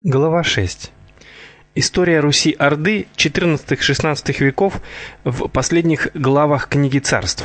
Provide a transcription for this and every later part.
Глава 6. История Руси-Орды XIV-XVI веков в последних главах книги Царств.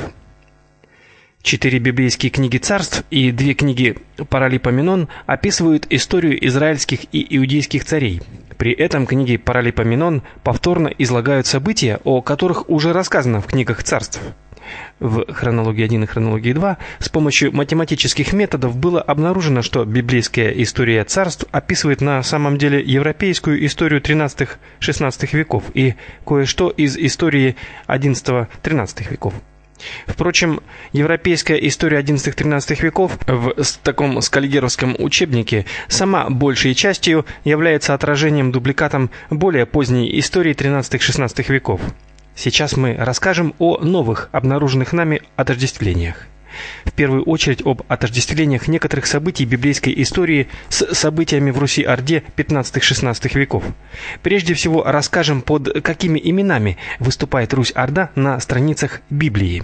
4 библейские книги Царств и 2 книги Паралипоменон описывают историю израильских и иудейских царей. При этом книги Паралипоменон повторно излагают события, о которых уже рассказано в книгах Царств. В хронологии 1 и хронологии 2 с помощью математических методов было обнаружено, что библейская история царств описывает на самом деле европейскую историю XIII-XVI веков и кое-что из истории XI-XIII веков. Впрочем, европейская история XI-XIII веков в таком скальгеровском учебнике сама большей частью является отражением дубликатом более поздней истории XIII-XVI веков. Сейчас мы расскажем о новых обнаруженных нами отождествлениях. В первую очередь об отождествлениях некоторых событий библейской истории с событиями в Руси-Орде XV-XVI веков. Прежде всего расскажем, под какими именами выступает Русь-Орда на страницах Библии.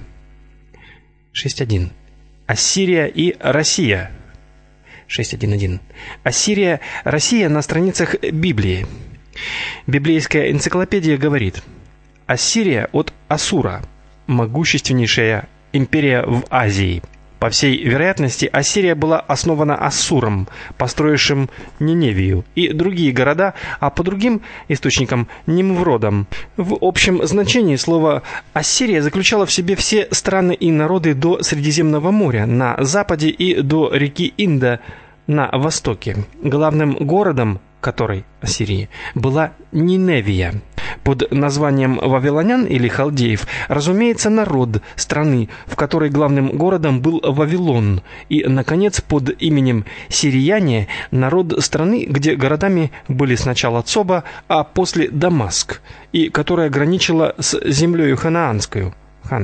6.1. Ассирия и Россия. 6.1.1. Ассирия, Россия на страницах Библии. Библейская энциклопедия говорит: Ассирия от Ассура, могущественнейшая империя в Азии. По всей вероятности, Ассирия была основана Ассуром, построившим Ниневию и другие города, а по другим источникам Нимвродом. В общем значении слово Ассирия заключало в себе все страны и народы до Средиземного моря на западе и до реки Инда на востоке. Главным городом которой Ассирии была Ниневия. Под названием вавилонян или халдеев, разумеется, народ страны, в которой главным городом был Вавилон, и, наконец, под именем сирияне народ страны, где городами были сначала Цоба, а после Дамаск, и которая граничила с землею ханаанскую.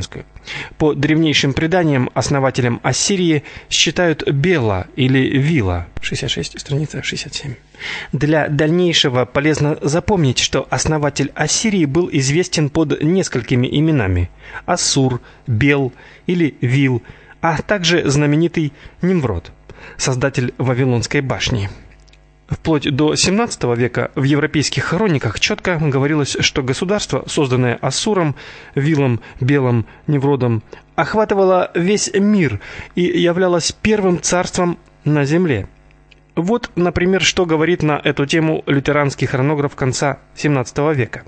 По древнейшим преданиям основателем Ассирии считают Бела или Вила. 66, страница 67. Для дальнейшего полезно запомнить, что основатель Ассирии был известен под несколькими именами: Ассур, Бел или Вил, а также знаменитый Нимврод, создатель Вавилонской башни. Вплоть до XVII века в европейских хрониках четко говорилось, что государство, созданное Ассуром, Вилом, Белом, Нимвродом, охватывало весь мир и являлось первым царством на земле. Вот, например, что говорит на эту тему лютеранский хронограф конца XVII века.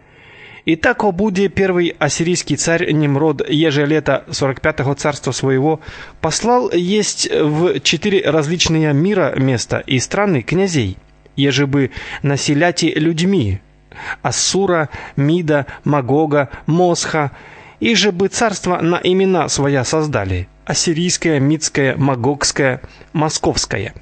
«Итак, о буде первый ассирийский царь Нимрод, еже лето 45-го царства своего, послал есть в 4 различные мира места и страны князей, еже бы населяти людьми, Ассура, Мида, Магога, Мосха, и же бы царство на имена своя создали: ассирийское, мидское, магогское, московское».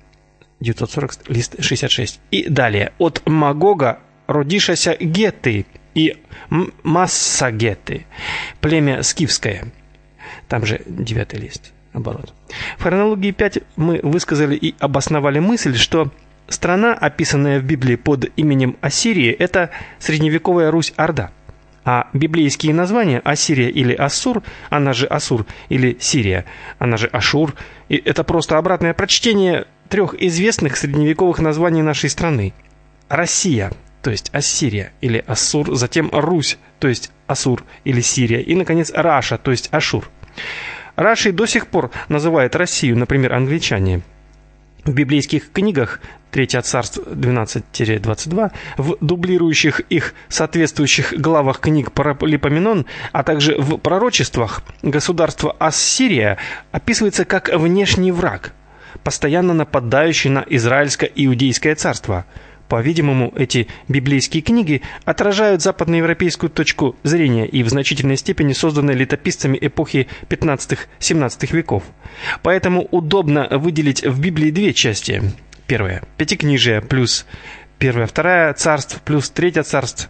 940, лист 66. И далее: от Магога родишася Гетты и Массагеты, племя скифское. Там же 9 лист, оборот. В хронологии 5 мы высказали и обосновали мысль, что страна, описанная в Библии под именем Ассирии, это средневековая Русь-Орда. А библейские названия Ассирия или Ассур, она же Ассур, или Сирия, она же Ашур, и это просто обратное прочтение 3 известных средневековых названий нашей страны. Россия, то есть Ассирия или Ассур, затем Русь, то есть Ассур или Сирия, и, наконец, Раша, то есть Ашур. Рашей до сих пор называют Россию, например, англичане. В библейских книгах 3 царств 12-22, в дублирующих их соответствующих главах книг Паралипоменон, а также в пророчествах, государство Ассирия описывается как внешний враг, постоянно нападающий на израильско-иудейское царство. По-видимому, эти библейские книги отражают западноевропейскую точку зрения и в значительной степени созданы летописцами эпохи XV-XVII веков. Поэтому удобно выделить в Библии 2 части. Первая – Пятикнижие плюс 1-2 царств плюс 3 царств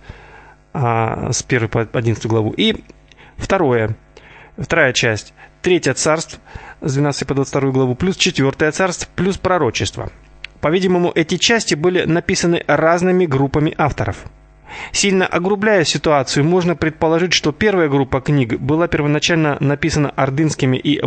с 1 по 11 главу. И вторая часть – 3 царств с 12 по 22 главу плюс 4 царств плюс пророчество. По-видимому, эти части были написаны разными группами авторов. Сильно огрубляя ситуацию, можно предположить, что первая группа книг была первоначально написана ордынскими и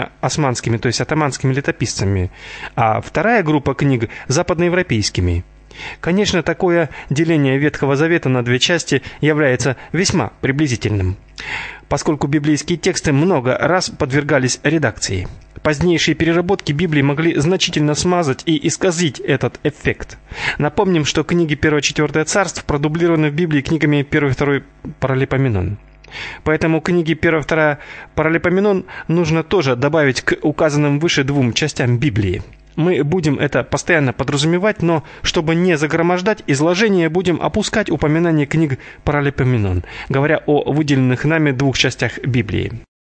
восточно-османскими, то есть атаманскими летописцами, а вторая группа книг – западноевропейскими. Конечно, такое деление Ветхого Завета на две части является весьма приблизительным, поскольку библейские тексты много раз подвергались редакции. Позднейшие переработки Библии могли значительно смазать и исказить этот эффект. Напомним, что книги 1-4 царств продублированы в Библии книгами 1-2 Паралипоменон. Поэтому книги 1-2 Паралипоменон нужно тоже добавить к указанным выше двум частям Библии. Мы будем это постоянно подразумевать, но, чтобы не загромождать изложение, будем опускать упоминание книг Паралипоменон, говоря о выделенных нами двух частях Библии.